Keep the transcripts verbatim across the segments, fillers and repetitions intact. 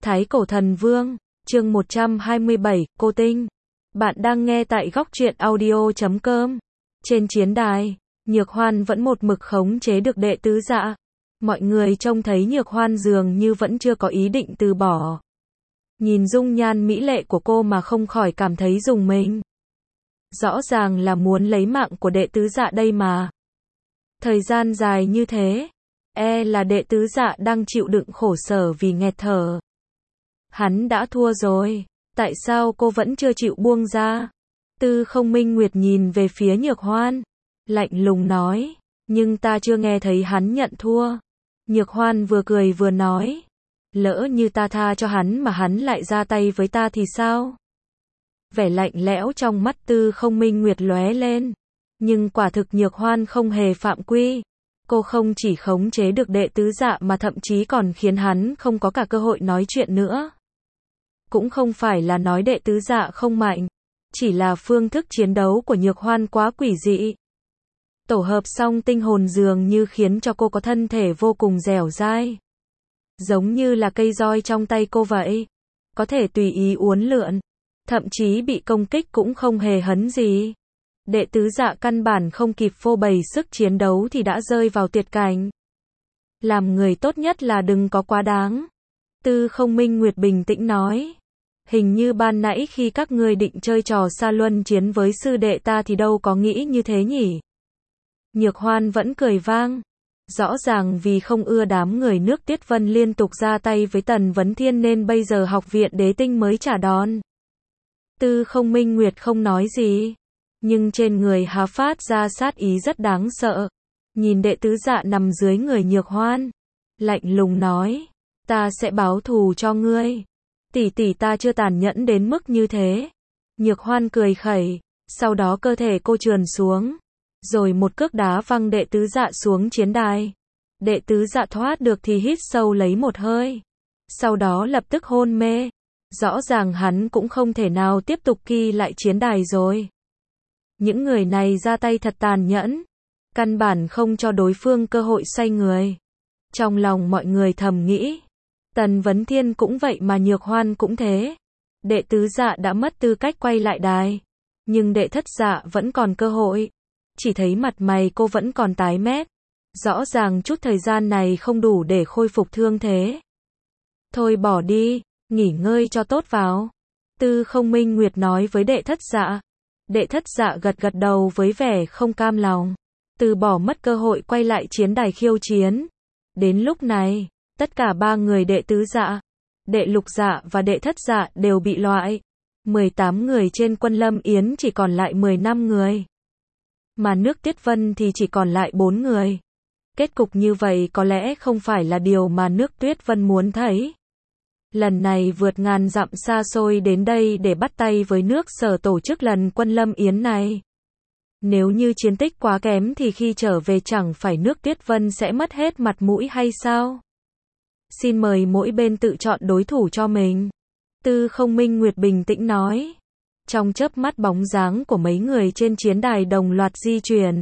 Thái Cổ Thần Vương, chương một trăm hai mươi bảy, Cô Tinh. Bạn đang nghe tại góc truyện audio chấm com. Trên chiến đài, Nhược Hoan vẫn một mực khống chế được đệ tứ dạ. Mọi người trông thấy Nhược Hoan dường như vẫn chưa có ý định từ bỏ. Nhìn dung nhan mỹ lệ của cô mà không khỏi cảm thấy rùng mình. Rõ ràng là muốn lấy mạng của đệ tứ dạ đây mà. Thời gian dài như thế, e là đệ tứ dạ đang chịu đựng khổ sở vì nghẹt thở. Hắn đã thua rồi, tại sao cô vẫn chưa chịu buông ra? Tư Không Minh Nguyệt nhìn về phía Nhược Hoan, lạnh lùng nói, nhưng ta chưa nghe thấy hắn nhận thua. Nhược Hoan vừa cười vừa nói, lỡ như ta tha cho hắn mà hắn lại ra tay với ta thì sao? Vẻ lạnh lẽo trong mắt Tư Không Minh Nguyệt lóe lên, nhưng quả thực Nhược Hoan không hề phạm quy. Cô không chỉ khống chế được đệ tứ dạ mà thậm chí còn khiến hắn không có cả cơ hội nói chuyện nữa. Cũng không phải là nói đệ tứ dạ không mạnh, chỉ là phương thức chiến đấu của Nhược Hoan quá quỷ dị. Tổ hợp song tinh hồn dường như khiến cho cô có thân thể vô cùng dẻo dai. Giống như là cây roi trong tay cô vậy. Có thể tùy ý uốn lượn. Thậm chí bị công kích cũng không hề hấn gì. Đệ tứ dạ căn bản không kịp phô bày sức chiến đấu thì đã rơi vào tuyệt cảnh. Làm người tốt nhất là đừng có quá đáng. Tư Không Minh Nguyệt bình tĩnh nói. Hình như ban nãy khi các ngươi định chơi trò xa luân chiến với sư đệ ta thì đâu có nghĩ như thế nhỉ? Nhược Hoan vẫn cười vang. Rõ ràng vì không ưa đám người nước Tiết Vân liên tục ra tay với Tần Vấn Thiên nên bây giờ học viện Đế Tinh mới trả đòn. Tư Không Minh Nguyệt không nói gì, nhưng trên người hà phát ra sát ý rất đáng sợ. Nhìn đệ tứ dạ nằm dưới người Nhược Hoan, lạnh lùng nói, ta sẽ báo thù cho ngươi. Tỷ tỷ ta chưa tàn nhẫn đến mức như thế. Nhược Hoan cười khẩy, sau đó cơ thể cô trườn xuống, rồi một cước đá văng đệ tứ dạ xuống chiến đài. Đệ tứ dạ thoát được thì hít sâu lấy một hơi, sau đó lập tức hôn mê. Rõ ràng hắn cũng không thể nào tiếp tục ghi lại chiến đài rồi. Những người này ra tay thật tàn nhẫn, căn bản không cho đối phương cơ hội xoay người. Trong lòng mọi người thầm nghĩ, Tần Vấn Thiên cũng vậy mà Nhược Hoan cũng thế. Đệ tứ dạ đã mất tư cách quay lại đài, nhưng đệ thất dạ vẫn còn cơ hội. Chỉ thấy mặt mày cô vẫn còn tái mét. Rõ ràng chút thời gian này không đủ để khôi phục thương thế. Thôi bỏ đi, nghỉ ngơi cho tốt vào. Tư Không Minh Nguyệt nói với đệ thất dạ. Đệ thất dạ gật gật đầu với vẻ không cam lòng. Từ bỏ mất cơ hội quay lại chiến đài khiêu chiến. Đến lúc này, tất cả ba người đệ tứ dạ, đệ lục dạ và đệ thất dạ đều bị loại. mười tám người trên Quân Lâm Yến chỉ còn lại mười lăm người. Mà nước Tiết Vân thì chỉ còn lại bốn người. Kết cục như vậy có lẽ không phải là điều mà nước Tuyết Vân muốn thấy. Lần này vượt ngàn dặm xa xôi đến đây để bắt tay với nước Sở tổ chức lần Quân Lâm Yến này. Nếu như chiến tích quá kém thì khi trở về chẳng phải nước Tuyết Vân sẽ mất hết mặt mũi hay sao? Xin mời mỗi bên tự chọn đối thủ cho mình. Tư Không Minh Nguyệt bình tĩnh nói. Trong chớp mắt bóng dáng của mấy người trên chiến đài đồng loạt di chuyển.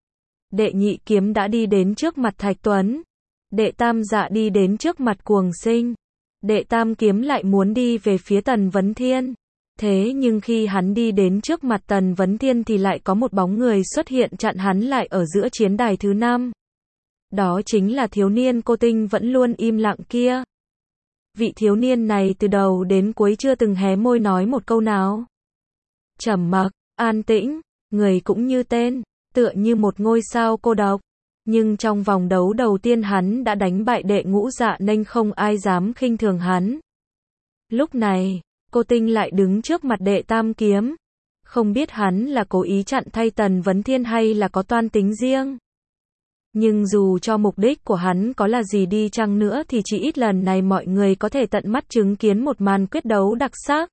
Đệ nhị kiếm đã đi đến trước mặt Thạch Tuấn. Đệ tam dạ đi đến trước mặt Cuồng Sinh. Đệ tam kiếm lại muốn đi về phía Tần Vấn Thiên. Thế nhưng khi hắn đi đến trước mặt Tần Vấn Thiên thì lại có một bóng người xuất hiện chặn hắn lại ở giữa chiến đài thứ năm. Đó chính là thiếu niên Cô Tinh vẫn luôn im lặng kia. Vị thiếu niên này từ đầu đến cuối chưa từng hé môi nói một câu nào. Trầm mặc, an tĩnh, người cũng như tên, tựa như một ngôi sao cô độc. Nhưng trong vòng đấu đầu tiên hắn đã đánh bại đệ ngũ dạ nên không ai dám khinh thường hắn. Lúc này, Cô Tinh lại đứng trước mặt đệ tam kiếm. Không biết hắn là cố ý chặn thay Tần Vấn Thiên hay là có toan tính riêng. Nhưng dù cho mục đích của hắn có là gì đi chăng nữa thì chỉ ít lần này mọi người có thể tận mắt chứng kiến một màn quyết đấu đặc sắc.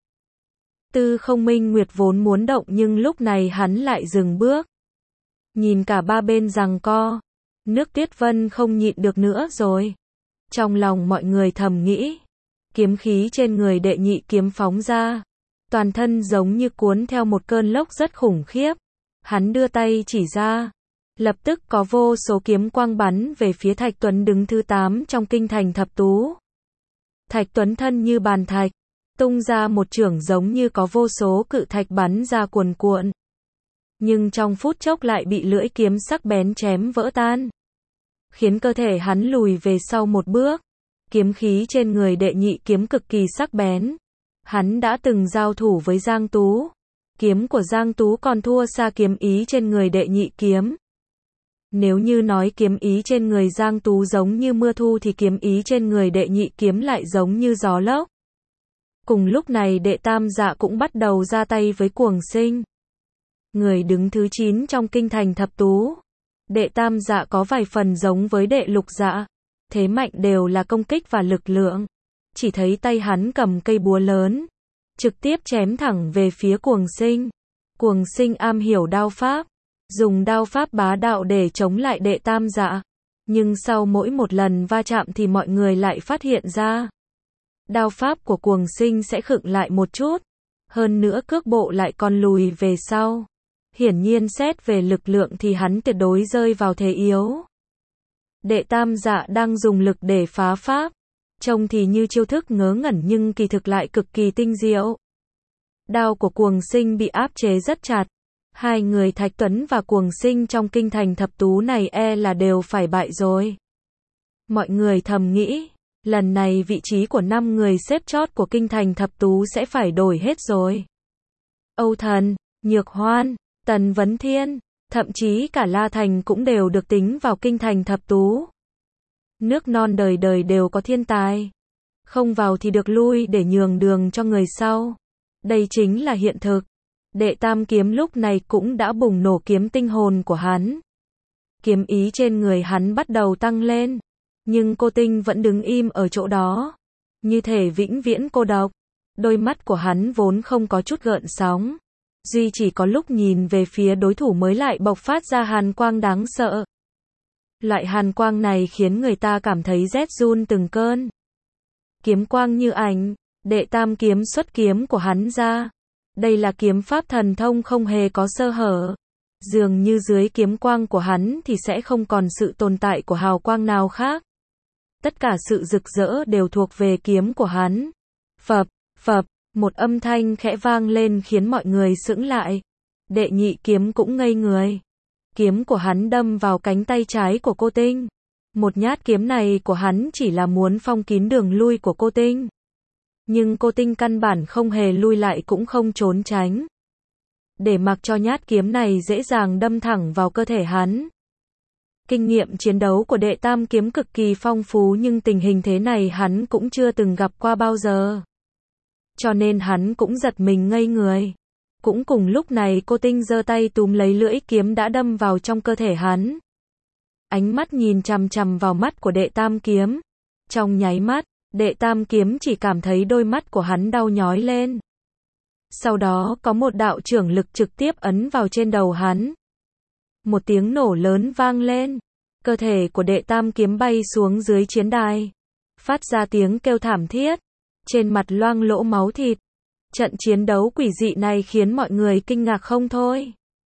Tư Không Minh Nguyệt vốn muốn động nhưng lúc này hắn lại dừng bước. Nhìn cả ba bên giằng co, nước Tuyết Vân không nhịn được nữa rồi. Trong lòng mọi người thầm nghĩ, kiếm khí trên người đệ nhị kiếm phóng ra, toàn thân giống như cuốn theo một cơn lốc rất khủng khiếp. Hắn đưa tay chỉ ra, lập tức có vô số kiếm quang bắn về phía Thạch Tuấn đứng thứ tám trong kinh thành thập tú. Thạch Tuấn thân như bàn thạch, tung ra một chưởng giống như có vô số cự thạch bắn ra cuồn cuộn. Nhưng trong phút chốc lại bị lưỡi kiếm sắc bén chém vỡ tan, khiến cơ thể hắn lùi về sau một bước. Kiếm khí trên người đệ nhị kiếm cực kỳ sắc bén. Hắn đã từng giao thủ với Giang Tú. Kiếm của Giang Tú còn thua xa kiếm ý trên người đệ nhị kiếm. Nếu như nói kiếm ý trên người Giang Tú giống như mưa thu thì kiếm ý trên người đệ nhị kiếm lại giống như gió lốc. Cùng lúc này đệ tam dạ cũng bắt đầu ra tay với Cuồng Sinh. Người đứng thứ chín trong kinh thành thập tú. Đệ tam dạ có vài phần giống với đệ lục dạ. Thế mạnh đều là công kích và lực lượng. Chỉ thấy tay hắn cầm cây búa lớn, trực tiếp chém thẳng về phía Cuồng Sinh. Cuồng Sinh am hiểu đao pháp, dùng đao pháp bá đạo để chống lại đệ tam dạ. Nhưng sau mỗi một lần va chạm thì mọi người lại phát hiện ra, đao pháp của Cuồng Sinh sẽ khựng lại một chút. Hơn nữa cước bộ lại còn lùi về sau. Hiển nhiên xét về lực lượng thì hắn tuyệt đối rơi vào thế yếu. Đệ tam dạ đang dùng lực để phá pháp. Trông thì như chiêu thức ngớ ngẩn nhưng kỳ thực lại cực kỳ tinh diệu. Đao của Cuồng Sinh bị áp chế rất chặt. Hai người Thạch Tuấn và Cuồng Sinh trong kinh thành thập tú này e là đều phải bại rồi. Mọi người thầm nghĩ, lần này vị trí của năm người xếp chót của kinh thành thập tú sẽ phải đổi hết rồi. Âu Thần, Nhược Hoan, Tần Vấn Thiên, thậm chí cả La Thành cũng đều được tính vào kinh thành thập tú. Nước non đời đời đều có thiên tài. Không vào thì được lui để nhường đường cho người sau. Đây chính là hiện thực. Đệ tam kiếm lúc này cũng đã bùng nổ kiếm tinh hồn của hắn. Kiếm ý trên người hắn bắt đầu tăng lên. Nhưng cô Tinh vẫn đứng im ở chỗ đó. Như thể vĩnh viễn cô độc. Đôi mắt của hắn vốn không có chút gợn sóng. Duy chỉ có lúc nhìn về phía đối thủ mới lại bộc phát ra hàn quang đáng sợ. Loại hàn quang này khiến người ta cảm thấy rét run từng cơn. Kiếm quang như ảnh, đệ tam kiếm xuất kiếm của hắn ra. Đây là kiếm pháp thần thông không hề có sơ hở. Dường như dưới kiếm quang của hắn thì sẽ không còn sự tồn tại của hào quang nào khác. Tất cả sự rực rỡ đều thuộc về kiếm của hắn. Phập, phập, một âm thanh khẽ vang lên khiến mọi người sững lại. Đệ nhị kiếm cũng ngây người. Kiếm của hắn đâm vào cánh tay trái của cô Tinh. Một nhát kiếm này của hắn chỉ là muốn phong kín đường lui của cô Tinh. Nhưng cô Tinh căn bản không hề lui lại cũng không trốn tránh. Để mặc cho nhát kiếm này dễ dàng đâm thẳng vào cơ thể hắn. Kinh nghiệm chiến đấu của đệ tam kiếm cực kỳ phong phú nhưng tình hình thế này hắn cũng chưa từng gặp qua bao giờ. Cho nên hắn cũng giật mình ngây người. Cũng cùng lúc này cô Tinh giơ tay túm lấy lưỡi kiếm đã đâm vào trong cơ thể hắn. Ánh mắt nhìn chằm chằm vào mắt của đệ tam kiếm. Trong nháy mắt, đệ tam kiếm chỉ cảm thấy đôi mắt của hắn đau nhói lên. Sau đó có một đạo chưởng lực trực tiếp ấn vào trên đầu hắn. Một tiếng nổ lớn vang lên. Cơ thể của đệ tam kiếm bay xuống dưới chiến đài. Phát ra tiếng kêu thảm thiết. Trên mặt loang lỗ máu thịt. Trận chiến đấu quỷ dị này khiến mọi người kinh ngạc không thôi.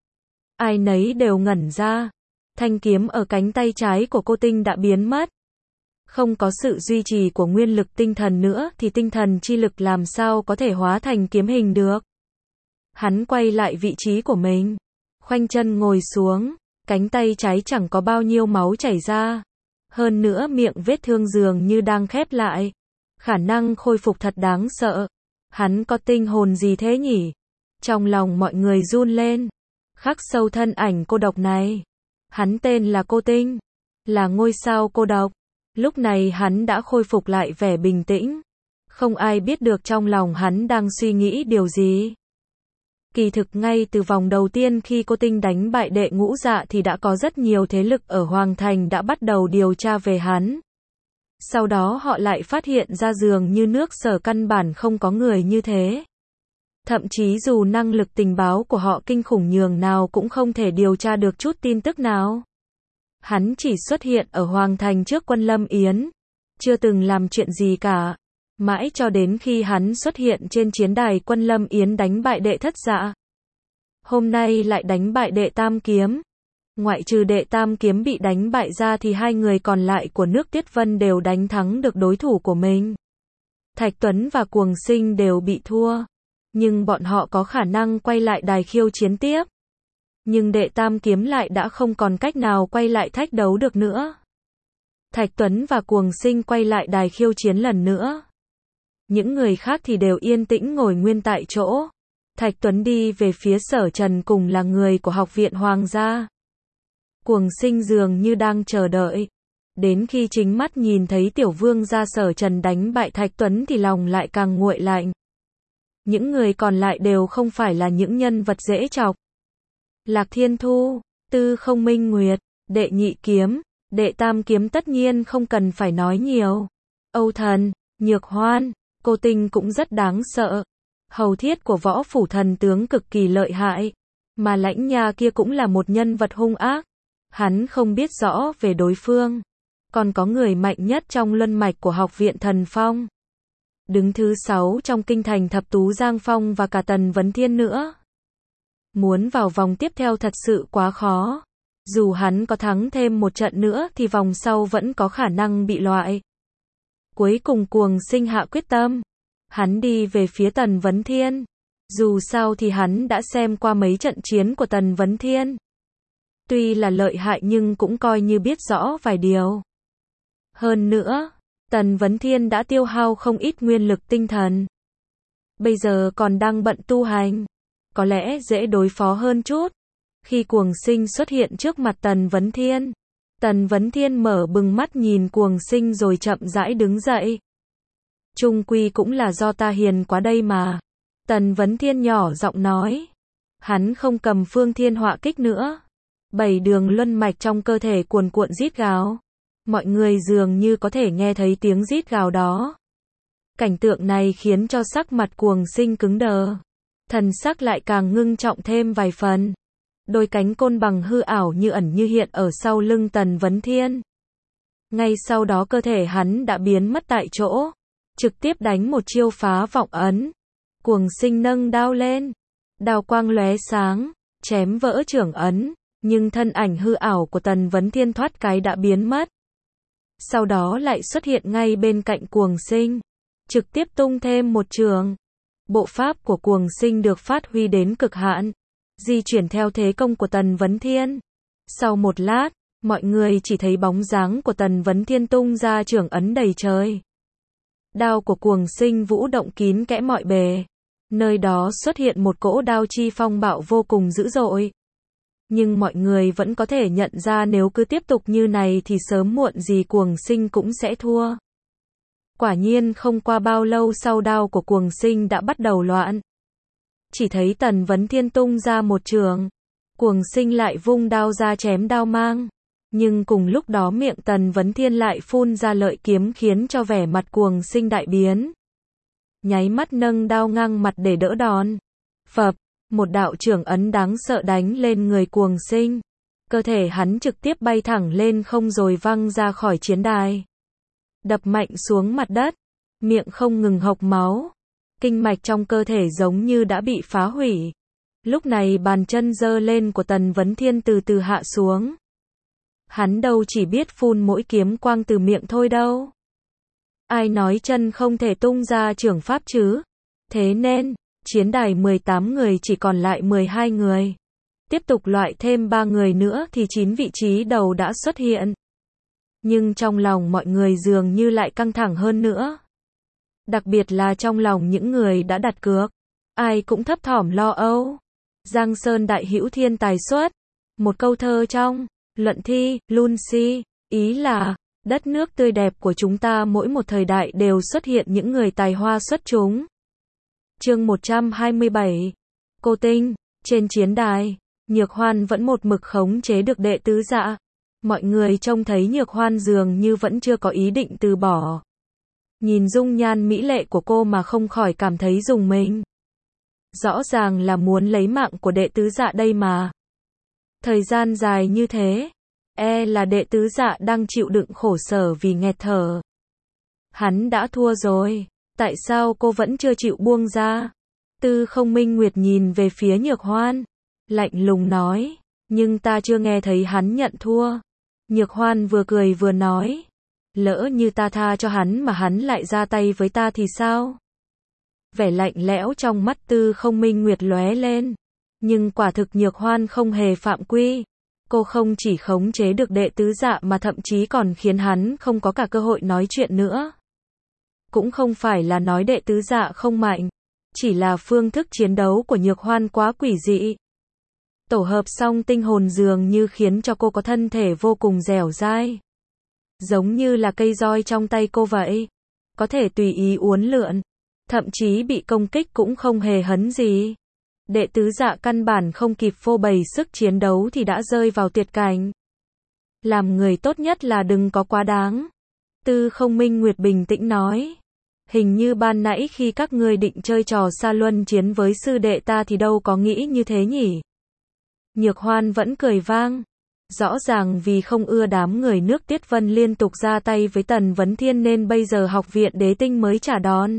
Ai nấy đều ngẩn ra. Thanh kiếm ở cánh tay trái của cô Tinh đã biến mất. Không có sự duy trì của nguyên lực tinh thần nữa thì tinh thần chi lực làm sao có thể hóa thành kiếm hình được. Hắn quay lại vị trí của mình. Khoanh chân ngồi xuống. Cánh tay trái chẳng có bao nhiêu máu chảy ra. Hơn nữa miệng vết thương dường như đang khép lại. Khả năng khôi phục thật đáng sợ. Hắn có tinh hồn gì thế nhỉ? Trong lòng mọi người run lên. Khắc sâu thân ảnh cô độc này. Hắn tên là Cô Tinh. Là ngôi sao cô độc. Lúc này hắn đã khôi phục lại vẻ bình tĩnh. Không ai biết được trong lòng hắn đang suy nghĩ điều gì. Kỳ thực ngay từ vòng đầu tiên khi Cô Tinh đánh bại đệ ngũ dạ thì đã có rất nhiều thế lực ở Hoàng Thành đã bắt đầu điều tra về hắn. Sau đó họ lại phát hiện ra dường như nước Sở căn bản không có người như thế. Thậm chí dù năng lực tình báo của họ kinh khủng nhường nào cũng không thể điều tra được chút tin tức nào. Hắn chỉ xuất hiện ở Hoàng Thành trước quân Lâm Yến. Chưa từng làm chuyện gì cả. Mãi cho đến khi hắn xuất hiện trên chiến đài quân Lâm Yến đánh bại đệ thất dạ. Hôm nay lại đánh bại đệ tam kiếm. Ngoại trừ đệ tam kiếm bị đánh bại ra thì hai người còn lại của nước Tiết Vân đều đánh thắng được đối thủ của mình. Thạch Tuấn và Cuồng Sinh đều bị thua. Nhưng bọn họ có khả năng quay lại đài khiêu chiến tiếp. Nhưng đệ tam kiếm lại đã không còn cách nào quay lại thách đấu được nữa. Thạch Tuấn và Cuồng Sinh quay lại đài khiêu chiến lần nữa. Những người khác thì đều yên tĩnh ngồi nguyên tại chỗ. Thạch Tuấn đi về phía Sở Trần cùng là người của Học viện Hoàng gia. Cuồng Sinh dường như đang chờ đợi. Đến khi chính mắt nhìn thấy Tiểu Vương gia Sở Trần đánh bại Thạch Tuấn thì lòng lại càng nguội lạnh. Những người còn lại đều không phải là những nhân vật dễ chọc. Lạc Thiên Thu, Tư Không Minh Nguyệt, Đệ Nhị Kiếm, Đệ Tam Kiếm tất nhiên không cần phải nói nhiều. Âu Thần, Nhược Hoan, Cô Tinh cũng rất đáng sợ. Hầu Thiết của Võ Phủ Thần tướng cực kỳ lợi hại. Mà Lãnh Nha kia cũng là một nhân vật hung ác. Hắn không biết rõ về đối phương. Còn có người mạnh nhất trong luân mạch của Học viện Thần Phong. Đứng thứ sáu trong kinh thành Thập Tú Giang Phong và cả Tần Vấn Thiên nữa. Muốn vào vòng tiếp theo thật sự quá khó. Dù hắn có thắng thêm một trận nữa thì vòng sau vẫn có khả năng bị loại. Cuối cùng Cuồng Sinh hạ quyết tâm. Hắn đi về phía Tần Vấn Thiên. Dù sao thì hắn đã xem qua mấy trận chiến của Tần Vấn Thiên. Tuy là lợi hại nhưng cũng coi như biết rõ vài điều. Hơn nữa, Tần Vấn Thiên đã tiêu hao không ít nguyên lực tinh thần. Bây giờ còn đang bận tu hành. Có lẽ dễ đối phó hơn chút. Khi Cuồng Sinh xuất hiện trước mặt Tần Vấn Thiên. Tần Vấn Thiên mở bừng mắt nhìn Cuồng Sinh rồi chậm rãi đứng dậy. Chung quy cũng là do ta hiền quá đây mà. Tần Vấn Thiên nhỏ giọng nói. Hắn không cầm Phương Thiên Họa Kích nữa. Bảy đường luân mạch trong cơ thể cuồn cuộn rít gào. Mọi người dường như có thể nghe thấy tiếng rít gào đó. Cảnh tượng này khiến cho sắc mặt Cuồng Sinh cứng đờ. Thần sắc lại càng ngưng trọng thêm vài phần. Đôi cánh côn bằng hư ảo như ẩn như hiện ở sau lưng Tần Vấn Thiên. Ngay sau đó cơ thể hắn đã biến mất tại chỗ. Trực tiếp đánh một chiêu phá vọng ấn. Cuồng Sinh nâng đao lên. Đao quang lóe sáng. Chém vỡ trưởng ấn. Nhưng thân ảnh hư ảo của Tần Vấn Thiên thoát cái đã biến mất. Sau đó lại xuất hiện ngay bên cạnh Cuồng Sinh. Trực tiếp tung thêm một trường. Bộ pháp của Cuồng Sinh được phát huy đến cực hạn. Di chuyển theo thế công của Tần Vấn Thiên. Sau một lát, mọi người chỉ thấy bóng dáng của Tần Vấn Thiên tung ra trưởng ấn đầy trời. Đao của Cuồng Sinh vũ động kín kẽ mọi bề. Nơi đó xuất hiện một cỗ đao chi phong bạo vô cùng dữ dội. Nhưng mọi người vẫn có thể nhận ra nếu cứ tiếp tục như này thì sớm muộn gì Cuồng Sinh cũng sẽ thua. Quả nhiên không qua bao lâu sau đao của Cuồng Sinh đã bắt đầu loạn. Chỉ thấy Tần Vấn Thiên tung ra một trường. Cuồng Sinh lại vung đao ra chém đao mang. Nhưng cùng lúc đó miệng Tần Vấn Thiên lại phun ra lợi kiếm khiến cho vẻ mặt Cuồng Sinh đại biến. Nháy mắt nâng đao ngang mặt để đỡ đòn. Phập, một đạo trưởng ấn đáng sợ đánh lên người Cuồng Sinh. Cơ thể hắn trực tiếp bay thẳng lên không rồi văng ra khỏi chiến đài. Đập mạnh xuống mặt đất. Miệng không ngừng hộc máu. Kinh mạch trong cơ thể giống như đã bị phá hủy. Lúc này bàn chân giơ lên của Tần Vấn Thiên từ từ hạ xuống. Hắn đâu chỉ biết phun mỗi kiếm quang từ miệng thôi đâu. Ai nói chân không thể tung ra trưởng pháp chứ? Thế nên, chiến đài mười tám người chỉ còn lại mười hai người. Tiếp tục loại thêm ba người nữa thì chín vị trí đầu đã xuất hiện. Nhưng trong lòng mọi người dường như lại căng thẳng hơn nữa. Đặc biệt là trong lòng những người đã đặt cược. Ai cũng thấp thỏm lo âu. Giang Sơn đại hữu thiên tài xuất. Một câu thơ trong luận thi, Lucy, ý là, đất nước tươi đẹp của chúng ta mỗi một thời đại đều xuất hiện những người tài hoa xuất chúng. Chương một trăm hai mươi bảy. Cô Tinh, trên chiến đài, Nhược Hoan vẫn một mực khống chế được đệ tứ dạ. Mọi người trông thấy Nhược Hoan dường như vẫn chưa có ý định từ bỏ. Nhìn dung nhan mỹ lệ của cô mà không khỏi cảm thấy rùng mình. Rõ ràng là muốn lấy mạng của đệ tứ dạ đây mà. Thời gian dài như thế, e là đệ tứ dạ đang chịu đựng khổ sở vì nghẹt thở. Hắn đã thua rồi, tại sao cô vẫn chưa chịu buông ra? Tư Không Minh Nguyệt nhìn về phía Nhược Hoan, lạnh lùng nói, nhưng ta chưa nghe thấy hắn nhận thua. Nhược Hoan vừa cười vừa nói, Lỡ như ta tha cho hắn mà hắn lại ra tay với ta thì sao? Vẻ lạnh lẽo trong mắt Tư Không Minh Nguyệt lóe lên. Nhưng quả thực Nhược Hoan không hề phạm quy. Cô không chỉ khống chế được đệ tứ dạ mà thậm chí còn khiến hắn không có cả cơ hội nói chuyện nữa. Cũng không phải là nói đệ tứ dạ không mạnh, chỉ là phương thức chiến đấu của Nhược Hoan quá quỷ dị. Tổ hợp song tinh hồn dường như khiến cho cô có thân thể vô cùng dẻo dai. Giống như là cây roi trong tay cô vậy. Có thể tùy ý uốn lượn. Thậm chí bị công kích cũng không hề hấn gì. Đệ tứ dạ căn bản không kịp phô bày sức chiến đấu thì đã rơi vào tuyệt cảnh. Làm người tốt nhất là đừng có quá đáng. Tư Không Minh Nguyệt bình tĩnh nói. Hình như ban nãy khi các ngươi định chơi trò xa luân chiến với sư đệ ta thì đâu có nghĩ như thế nhỉ? Nhược Hoan vẫn cười vang. Rõ ràng vì không ưa đám người nước Tuyết Vân liên tục ra tay với Tần Vấn Thiên nên bây giờ học viện đế tinh mới trả đòn.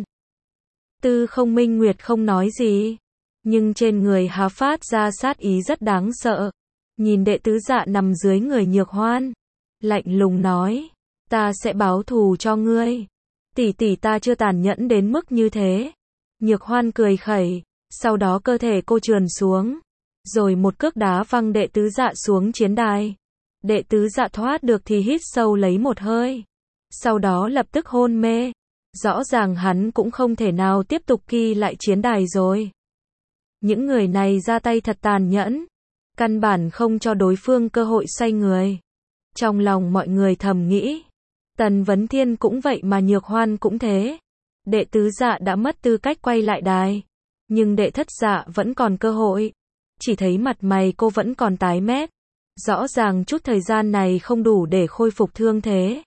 Tư Không Minh Nguyệt không nói gì. Nhưng trên người Hà phát ra sát ý rất đáng sợ. Nhìn đệ tứ dạ nằm dưới người Nhược Hoan. Lạnh lùng nói. Ta sẽ báo thù cho ngươi. Tỷ tỷ ta chưa tàn nhẫn đến mức như thế. Nhược Hoan cười khẩy. Sau đó cơ thể cô trườn xuống. Rồi một cước đá văng đệ tứ dạ xuống chiến đài. Đệ tứ dạ thoát được thì hít sâu lấy một hơi. Sau đó lập tức hôn mê. Rõ ràng hắn cũng không thể nào tiếp tục ghi lại chiến đài rồi. Những người này ra tay thật tàn nhẫn. Căn bản không cho đối phương cơ hội xoay người. Trong lòng mọi người thầm nghĩ. Tần Vấn Thiên cũng vậy mà Nhược Hoan cũng thế. Đệ tứ dạ đã mất tư cách quay lại đài. Nhưng đệ thất dạ vẫn còn cơ hội. Chỉ thấy mặt mày cô vẫn còn tái mét. Rõ ràng chút thời gian này không đủ để khôi phục thương thế.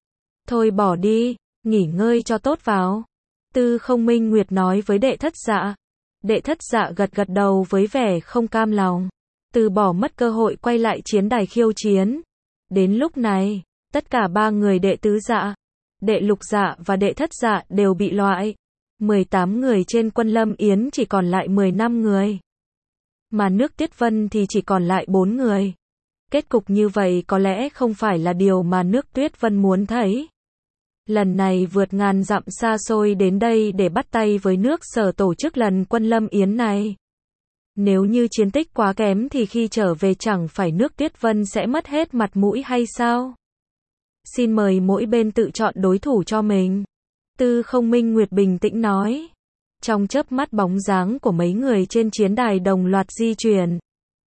Thôi bỏ đi, nghỉ ngơi cho tốt vào. Tư Không Minh Nguyệt nói với đệ thất dạ. Đệ thất dạ gật gật đầu với vẻ không cam lòng. Từ bỏ mất cơ hội quay lại chiến đài khiêu chiến. Đến lúc này, tất cả ba người đệ tứ dạ, đệ lục dạ và đệ thất dạ đều bị loại. mười tám người trên quân Lâm Yến chỉ còn lại mười lăm người. Mà nước Tiết Vân thì chỉ còn lại bốn người. Kết cục như vậy có lẽ không phải là điều mà nước Tuyết Vân muốn thấy. Lần này vượt ngàn dặm xa xôi đến đây để bắt tay với nước Sở tổ chức lần quân Lâm Yến này. Nếu như chiến tích quá kém thì khi trở về chẳng phải nước Tuyết Vân sẽ mất hết mặt mũi hay sao? Xin mời mỗi bên tự chọn đối thủ cho mình. Tư Không Minh Nguyệt bình tĩnh nói. Trong chớp mắt bóng dáng của mấy người trên chiến đài đồng loạt di chuyển.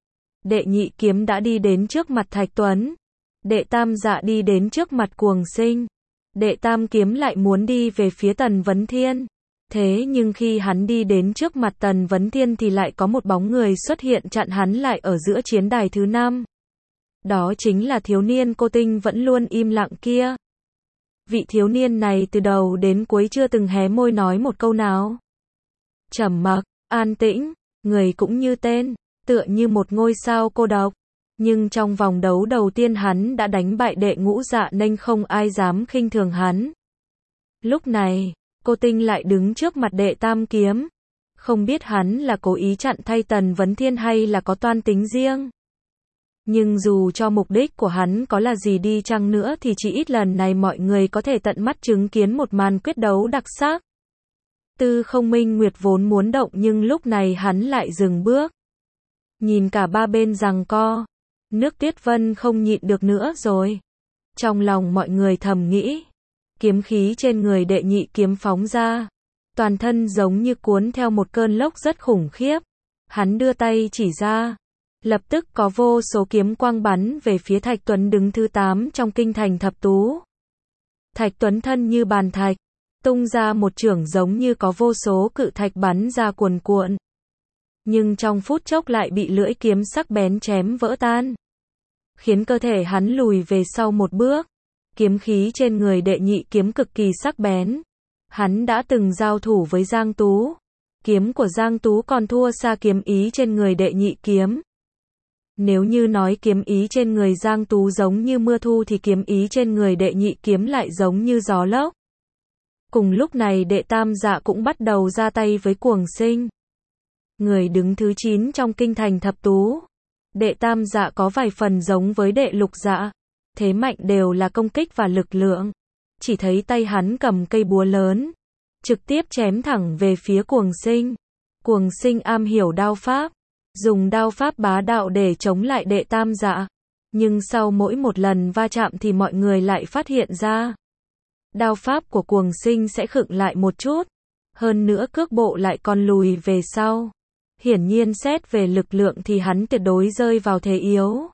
Đệ nhị kiếm đã đi đến trước mặt Thạch Tuấn. Đệ tam dạ đi đến trước mặt Cuồng Sinh. Đệ tam kiếm lại muốn đi về phía Tần Vấn Thiên. Thế nhưng khi hắn đi đến trước mặt Tần Vấn Thiên thì lại có một bóng người xuất hiện chặn hắn lại ở giữa chiến đài thứ năm. Đó chính là thiếu niên cô tinh vẫn luôn im lặng kia. Vị thiếu niên này từ đầu đến cuối chưa từng hé môi nói một câu nào. Trầm mặc, an tĩnh, người cũng như tên, tựa như một ngôi sao cô độc. Nhưng trong vòng đấu đầu tiên hắn đã đánh bại đệ ngũ dạ nên không ai dám khinh thường hắn. Lúc này, cô tinh lại đứng trước mặt đệ tam kiếm. Không biết hắn là cố ý chặn thay Tần Vấn Thiên hay là có toan tính riêng. Nhưng dù cho mục đích của hắn có là gì đi chăng nữa thì chỉ ít lần này mọi người có thể tận mắt chứng kiến một màn quyết đấu đặc sắc. Tư Không Minh Nguyệt vốn muốn động nhưng lúc này hắn lại dừng bước. Nhìn cả ba bên giằng co. Nước Tuyết Vân không nhịn được nữa rồi. Trong lòng mọi người thầm nghĩ. Kiếm khí trên người đệ nhị kiếm phóng ra. Toàn thân giống như cuốn theo một cơn lốc rất khủng khiếp. Hắn đưa tay chỉ ra. Lập tức có vô số kiếm quang bắn về phía Thạch Tuấn đứng thứ tám trong kinh thành thập tú. Thạch Tuấn thân như bàn thạch. Tung ra một chưởng giống như có vô số cự thạch bắn ra cuồn cuộn. Nhưng trong phút chốc lại bị lưỡi kiếm sắc bén chém vỡ tan. Khiến cơ thể hắn lùi về sau một bước. Kiếm khí trên người đệ nhị kiếm cực kỳ sắc bén. Hắn đã từng giao thủ với Giang Tú. Kiếm của Giang Tú còn thua xa kiếm ý trên người đệ nhị kiếm. Nếu như nói kiếm ý trên người Giang Tú giống như mưa thu thì kiếm ý trên người đệ nhị kiếm lại giống như gió lốc. Cùng lúc này đệ tam dạ cũng bắt đầu ra tay với Cuồng Sinh. Người đứng thứ chín trong kinh thành thập tú. Đệ tam dạ có vài phần giống với đệ lục dạ. Thế mạnh đều là công kích và lực lượng. chỉ thấy tay hắn cầm cây búa lớn, trực tiếp chém thẳng về phía Cuồng Sinh. Cuồng Sinh am hiểu đao pháp, dùng đao pháp bá đạo để chống lại Đệ Tam Dạ. Nhưng sau mỗi một lần va chạm thì mọi người lại phát hiện ra, đao pháp của Cuồng Sinh sẽ khựng lại một chút, hơn nữa cước bộ lại còn lùi về sau. Hiển nhiên xét về lực lượng thì hắn tuyệt đối rơi vào thế yếu.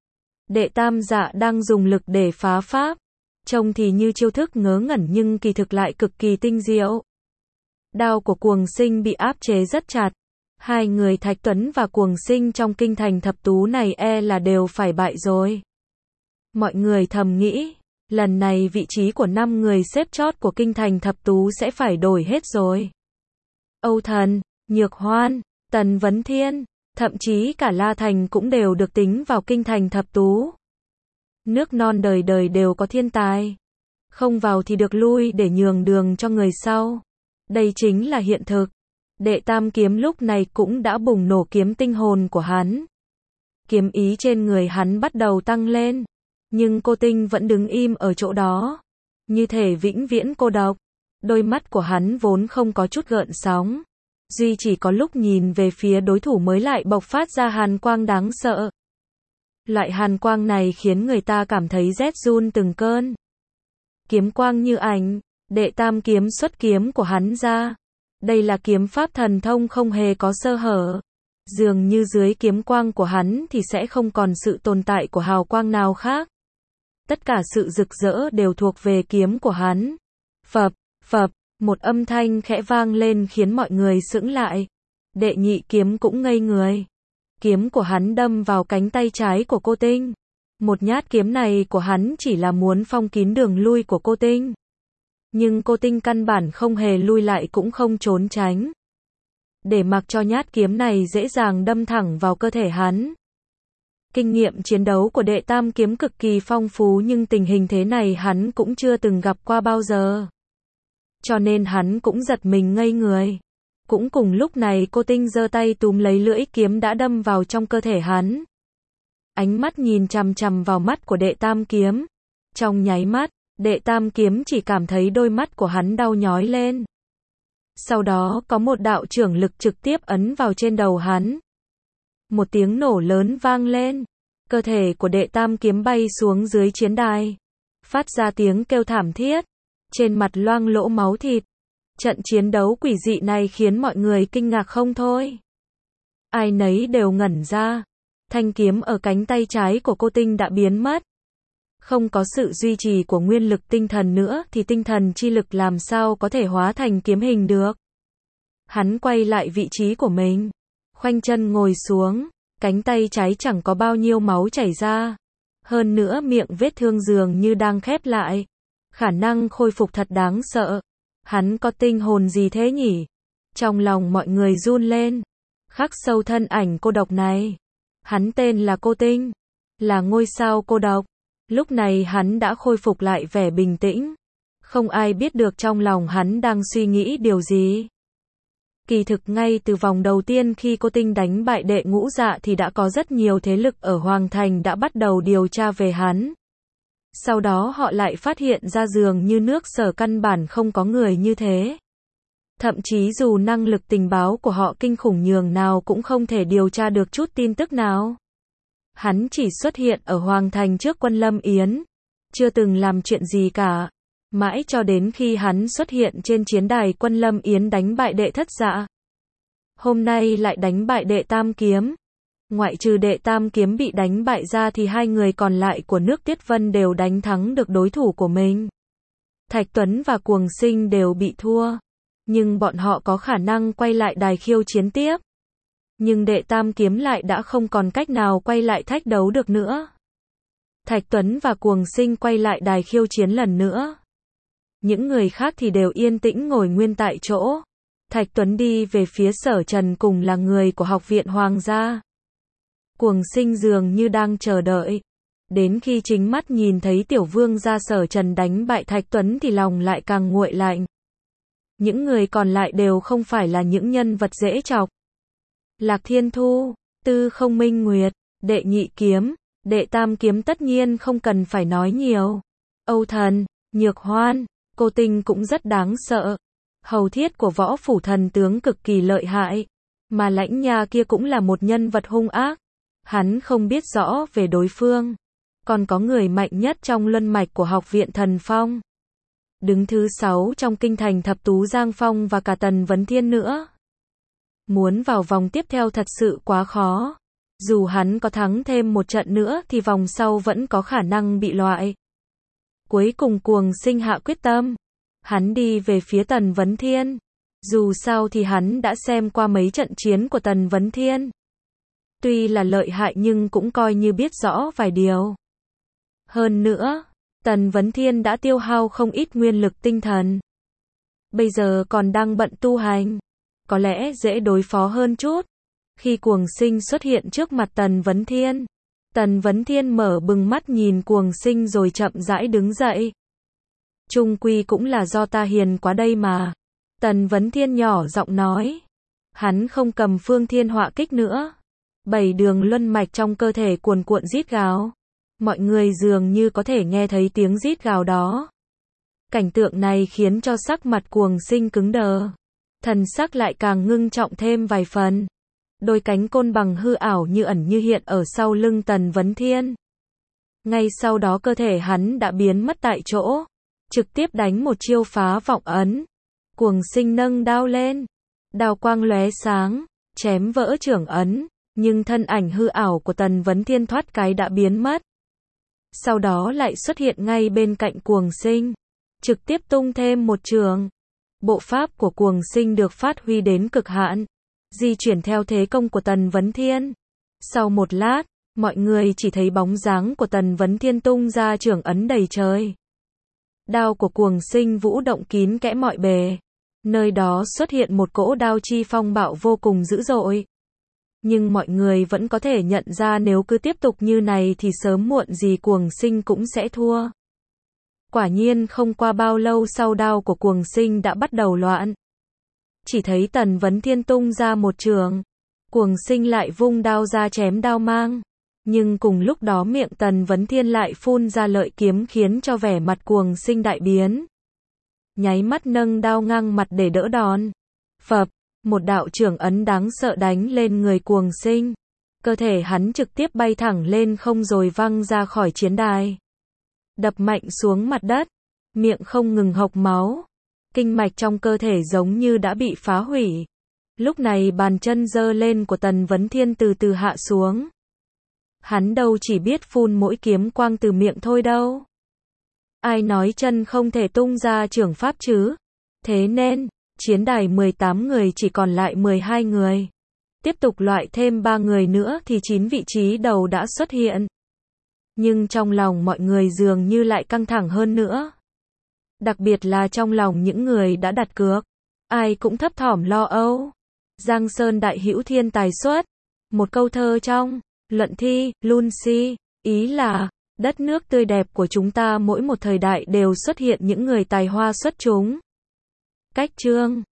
Đệ Tam Dạ đang dùng lực để phá pháp, trông thì như chiêu thức ngớ ngẩn nhưng kỳ thực lại cực kỳ tinh diệu. Đao của Cuồng Sinh bị áp chế rất chặt. Hai người Thạch Tuấn và Cuồng Sinh trong kinh thành thập tú này e là đều phải bại rồi. Mọi người thầm nghĩ, lần này vị trí của năm người xếp chót của kinh thành thập tú sẽ phải đổi hết rồi. Âu Thần, Nhược Hoan, Tần Vấn Thiên, thậm chí cả La Thành cũng đều được tính vào kinh thành thập tú. Nước non đời đời đều có thiên tài. Không vào thì được lui để nhường đường cho người sau. Đây chính là hiện thực. Đệ Tam Kiếm lúc này cũng đã bùng nổ kiếm tinh hồn của hắn. Kiếm ý trên người hắn bắt đầu tăng lên. Nhưng cô Tinh vẫn đứng im ở chỗ đó. Như thể vĩnh viễn cô độc. Đôi mắt của hắn vốn không có chút gợn sóng. Duy chỉ có lúc nhìn về phía đối thủ mới lại bộc phát ra hàn quang đáng sợ. Loại hàn quang này khiến người ta cảm thấy rét run từng cơn. Kiếm quang như ảnh, Đệ Tam Kiếm xuất kiếm của hắn ra. Đây là kiếm pháp thần thông không hề có sơ hở. Dường như dưới kiếm quang của hắn thì sẽ không còn sự tồn tại của hào quang nào khác. Tất cả sự rực rỡ đều thuộc về kiếm của hắn. Phập, phập, một âm thanh khẽ vang lên khiến mọi người sững lại. Đệ Nhị Kiếm cũng ngây người. Kiếm của hắn đâm vào cánh tay trái của cô Tinh. Một nhát kiếm này của hắn chỉ là muốn phong kín đường lui của cô Tinh. Nhưng cô Tinh căn bản không hề lui lại cũng không trốn tránh. Để mặc cho nhát kiếm này dễ dàng đâm thẳng vào cơ thể hắn. Kinh nghiệm chiến đấu của Đệ Tam Kiếm cực kỳ phong phú nhưng tình hình thế này hắn cũng chưa từng gặp qua bao giờ. Cho nên hắn cũng giật mình ngây người. Cũng cùng lúc này cô Tinh giơ tay túm lấy lưỡi kiếm đã đâm vào trong cơ thể hắn. Ánh mắt nhìn chằm chằm vào mắt của Đệ Tam Kiếm. Trong nháy mắt, Đệ Tam Kiếm chỉ cảm thấy đôi mắt của hắn đau nhói lên. Sau đó có một đạo chưởng lực trực tiếp ấn vào trên đầu hắn. Một tiếng nổ lớn vang lên. Cơ thể của Đệ Tam Kiếm bay xuống dưới chiến đài. Phát ra tiếng kêu thảm thiết. Trên mặt loang lỗ máu thịt. Trận chiến đấu quỷ dị này khiến mọi người kinh ngạc không thôi. Ai nấy đều ngẩn ra. Thanh kiếm ở cánh tay trái của cô Tinh đã biến mất. Không có sự duy trì của nguyên lực tinh thần nữa thì tinh thần chi lực làm sao có thể hóa thành kiếm hình được. Hắn quay lại vị trí của mình. Khoanh chân ngồi xuống. Cánh tay trái chẳng có bao nhiêu máu chảy ra. Hơn nữa miệng vết thương dường như đang khép lại. Khả năng khôi phục thật đáng sợ. Hắn có tinh hồn gì thế nhỉ? Trong lòng mọi người run lên. Khắc sâu thân ảnh cô độc này. Hắn tên là Cô Tinh. Là ngôi sao cô độc. Lúc này hắn đã khôi phục lại vẻ bình tĩnh. Không ai biết được trong lòng hắn đang suy nghĩ điều gì. Kỳ thực ngay từ vòng đầu tiên khi Cô Tinh đánh bại Đệ Ngũ Dạ thì đã có rất nhiều thế lực ở Hoàng Thành đã bắt đầu điều tra về hắn. Sau đó họ lại phát hiện ra dường như nước Sở căn bản không có người như thế. Thậm chí dù năng lực tình báo của họ kinh khủng nhường nào cũng không thể điều tra được chút tin tức nào. Hắn chỉ xuất hiện ở Hoàng Thành trước quân Lâm Yến. Chưa từng làm chuyện gì cả. Mãi cho đến khi hắn xuất hiện trên chiến đài quân Lâm Yến đánh bại Đệ Thất Dạ. Hôm nay lại đánh bại Đệ Tam Kiếm. Ngoại trừ Đệ Tam Kiếm bị đánh bại ra thì hai người còn lại của nước Tiết Vân đều đánh thắng được đối thủ của mình. Thạch Tuấn và Cuồng Sinh đều bị thua. Nhưng bọn họ có khả năng quay lại đài khiêu chiến tiếp. Nhưng Đệ Tam Kiếm lại đã không còn cách nào quay lại thách đấu được nữa. Thạch Tuấn và Cuồng Sinh quay lại đài khiêu chiến lần nữa. Những người khác thì đều yên tĩnh ngồi nguyên tại chỗ. Thạch Tuấn đi về phía Sở Trần cùng là người của Học viện Hoàng gia. Cuồng Sinh dường như đang chờ đợi. Đến khi chính mắt nhìn thấy Tiểu Vương gia Sở Trần đánh bại Thạch Tuấn thì lòng lại càng nguội lạnh. Những người còn lại đều không phải là những nhân vật dễ chọc. Lạc Thiên Thu, Tư Không Minh Nguyệt, Đệ Nhị Kiếm, Đệ Tam Kiếm tất nhiên không cần phải nói nhiều. Âu Thần, Nhược Hoan, cô Tinh cũng rất đáng sợ. Hầu thiết của võ phủ thần tướng cực kỳ lợi hại. Mà Lãnh Nha kia cũng là một nhân vật hung ác. Hắn không biết rõ về đối phương. Còn có người mạnh nhất trong luân mạch của học viện Thần Phong. Đứng thứ sáu trong kinh thành Thập Tú Giang Phong và cả Tần Vấn Thiên nữa. Muốn vào vòng tiếp theo thật sự quá khó. Dù hắn có thắng thêm một trận nữa thì vòng sau vẫn có khả năng bị loại. Cuối cùng Cuồng Sinh hạ quyết tâm. Hắn đi về phía Tần Vấn Thiên. Dù sao thì hắn đã xem qua mấy trận chiến của Tần Vấn Thiên. Tuy là lợi hại nhưng cũng coi như biết rõ vài điều. Hơn nữa, Tần Vấn Thiên đã tiêu hao không ít nguyên lực tinh thần. Bây giờ còn đang bận tu hành. Có lẽ dễ đối phó hơn chút. Khi Cuồng Sinh xuất hiện trước mặt Tần Vấn Thiên. Tần Vấn Thiên mở bừng mắt nhìn Cuồng Sinh rồi chậm rãi đứng dậy. Chung quy cũng là do ta hiền quá đây mà. Tần Vấn Thiên nhỏ giọng nói. Hắn không cầm Phương Thiên Họa Kích nữa. Bảy đường luân mạch trong cơ thể cuồn cuộn rít gào. Mọi người dường như có thể nghe thấy tiếng rít gào đó. Cảnh tượng này khiến cho sắc mặt Cuồng Sinh cứng đờ. Thần sắc lại càng ngưng trọng thêm vài phần. Đôi cánh côn bằng hư ảo như ẩn như hiện ở sau lưng Tần Vấn Thiên. Ngay sau đó cơ thể hắn đã biến mất tại chỗ. Trực tiếp đánh một chiêu phá vọng ấn. Cuồng Sinh nâng đao lên. Đao quang lóe sáng. Chém vỡ trưởng ấn. Nhưng thân ảnh hư ảo của Tần Vấn Thiên thoát cái đã biến mất. Sau đó lại xuất hiện ngay bên cạnh Cuồng Sinh. Trực tiếp tung thêm một trường. Bộ pháp của Cuồng Sinh được phát huy đến cực hạn. Di chuyển theo thế công của Tần Vấn Thiên. Sau một lát, mọi người chỉ thấy bóng dáng của Tần Vấn Thiên tung ra trưởng ấn đầy trời. Đao của Cuồng Sinh vũ động kín kẽ mọi bề. Nơi đó xuất hiện một cỗ đao chi phong bạo vô cùng dữ dội. Nhưng mọi người vẫn có thể nhận ra nếu cứ tiếp tục như này thì sớm muộn gì Cuồng Sinh cũng sẽ thua. Quả nhiên không qua bao lâu sau đao của Cuồng Sinh đã bắt đầu loạn. Chỉ thấy Tần Vấn Thiên tung ra một trường. Cuồng Sinh lại vung đao ra chém đao mang. Nhưng cùng lúc đó miệng Tần Vấn Thiên lại phun ra lợi kiếm khiến cho vẻ mặt Cuồng Sinh đại biến. Nháy mắt nâng đao ngang mặt để đỡ đòn. Phập, một đạo trưởng ấn đáng sợ đánh lên người Cuồng Sinh. Cơ thể hắn trực tiếp bay thẳng lên không rồi văng ra khỏi chiến đài. Đập mạnh xuống mặt đất. Miệng không ngừng hộc máu. Kinh mạch trong cơ thể giống như đã bị phá hủy. Lúc này bàn chân giơ lên của Tần Vấn Thiên từ từ hạ xuống. Hắn đâu chỉ biết phun mỗi kiếm quang từ miệng thôi đâu. Ai nói chân không thể tung ra trưởng pháp chứ? Thế nên, chiến đài mười tám người chỉ còn lại mười hai người. Tiếp tục loại thêm ba người nữa thì chín vị trí đầu đã xuất hiện. Nhưng trong lòng mọi người dường như lại căng thẳng hơn nữa. Đặc biệt là trong lòng những người đã đặt cược. Ai cũng thấp thỏm lo âu. Giang Sơn đại hữu thiên tài xuất. Một câu thơ trong luận thi, Lucy, ý là, đất nước tươi đẹp của chúng ta mỗi một thời đại đều xuất hiện những người tài hoa xuất chúng. Cách chương